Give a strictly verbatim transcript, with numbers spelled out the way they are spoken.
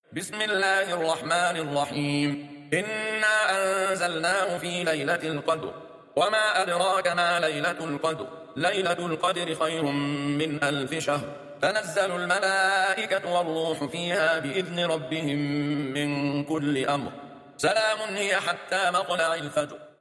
بسم الله الرحمن الرحيم إنا أنزلناه في ليلة القدر وما أدراك ما ليلة القدر ليلة القدر خير من ألف شهر تنزل الملائكة والروح فيها بإذن ربهم من كل أمر سلام هي حتى مطلع الفجر.